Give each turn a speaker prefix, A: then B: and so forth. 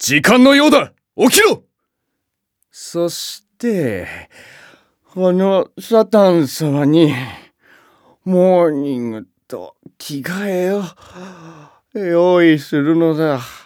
A: 時間のようだ。起きろ。
B: そしてサタン様にモーニングと着替えを用意するのだ。